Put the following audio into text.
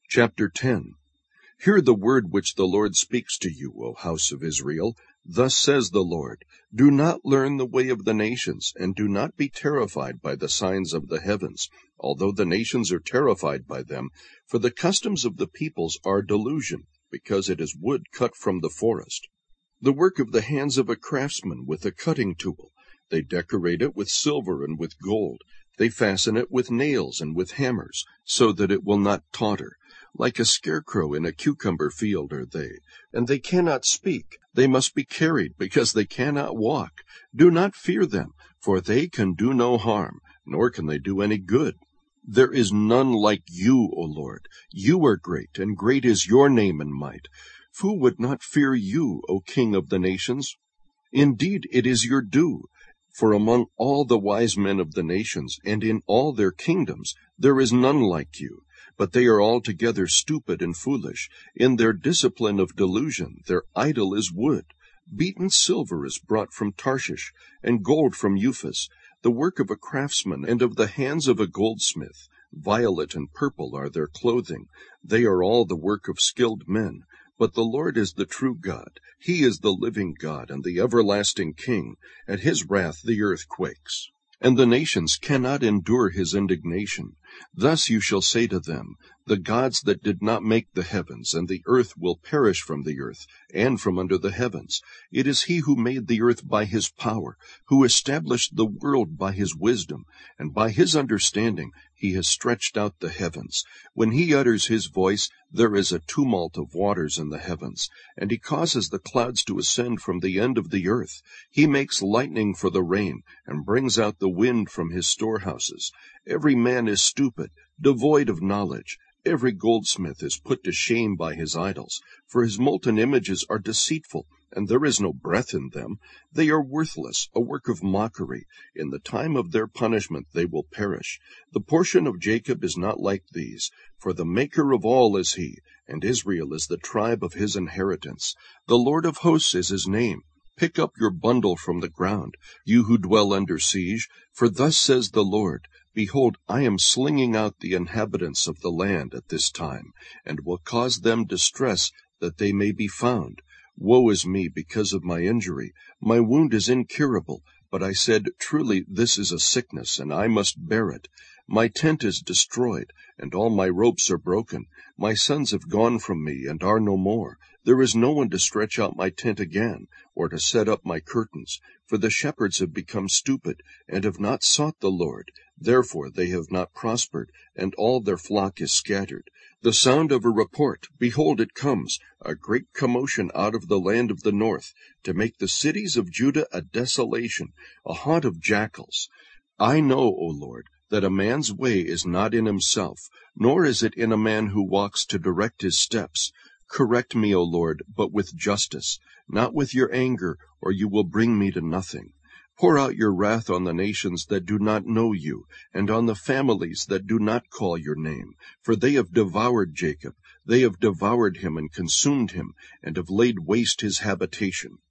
Chapter 10. Hear the word which the Lord speaks to you, O house of Israel. Thus says the Lord, Do not learn the way of the nations, and do not be terrified by the signs of the heavens, although the nations are terrified by them. For the customs of the peoples are delusion, because it is wood cut from the forest. The work of the hands of a craftsman with a cutting tool. They decorate it with silver and with gold. They fasten it with nails and with hammers, so that it will not totter. Like a scarecrow in a cucumber field are they, and they cannot speak. They must be carried, because they cannot walk. Do not fear them, for they can do no harm, nor can they do any good. There is none like you, O Lord. You are great, and great is your name and might. Who would not fear you, O King of the nations? Indeed, it is your due. For among all the wise men of the nations, and in all their kingdoms, there is none like you. But they are altogether stupid and foolish. In their discipline of delusion, their idol is wood. Beaten silver is brought from Tarshish, and gold from Uphaz, the work of a craftsman and of the hands of a goldsmith. Violet and purple are their clothing. They are all the work of skilled men. But the Lord is the true God. He is the living God and the everlasting King. At his wrath the earth quakes, and the nations cannot endure his indignation. Thus you shall say to them, The gods that did not make the heavens and the earth will perish from the earth and from under the heavens. It is he who made the earth by his power, who established the world by his wisdom, and by his understanding he has stretched out the heavens. When he utters his voice, there is a tumult of waters in the heavens, and he causes the clouds to ascend from the end of the earth. He makes lightning for the rain, and brings out the wind from his storehouses. Every man is stupid, devoid of knowledge. Every goldsmith is put to shame by his idols, for his molten images are deceitful, and there is no breath in them. They are worthless, a work of mockery. In the time of their punishment they will perish. The portion of Jacob is not like these, for the Maker of all is he, and Israel is the tribe of his inheritance. The Lord of hosts is his name. Pick up your bundle from the ground, you who dwell under siege, for thus says the Lord, Behold, I am slinging out the inhabitants of the land at this time, and will cause them distress that they may be found. Woe is me because of my injury. My wound is incurable, but I said, Truly this is a sickness, and I must bear it. My tent is destroyed, and all my ropes are broken. My sons have gone from me, and are no more. There is no one to stretch out my tent again, or to set up my curtains. For the shepherds have become stupid, and have not sought the Lord. Therefore they have not prospered, and all their flock is scattered. The sound of a report, behold, it comes, a great commotion out of the land of the north, to make the cities of Judah a desolation, a haunt of jackals. I know, O Lord, that a man's way is not in himself, nor is it in a man who walks to direct his steps. Correct me, O Lord, but with justice, not with your anger, or you will bring me to nothing. Pour out your wrath on the nations that do not know you, and on the families that do not call your name. For they have devoured Jacob, they have devoured him and consumed him, and have laid waste his habitation.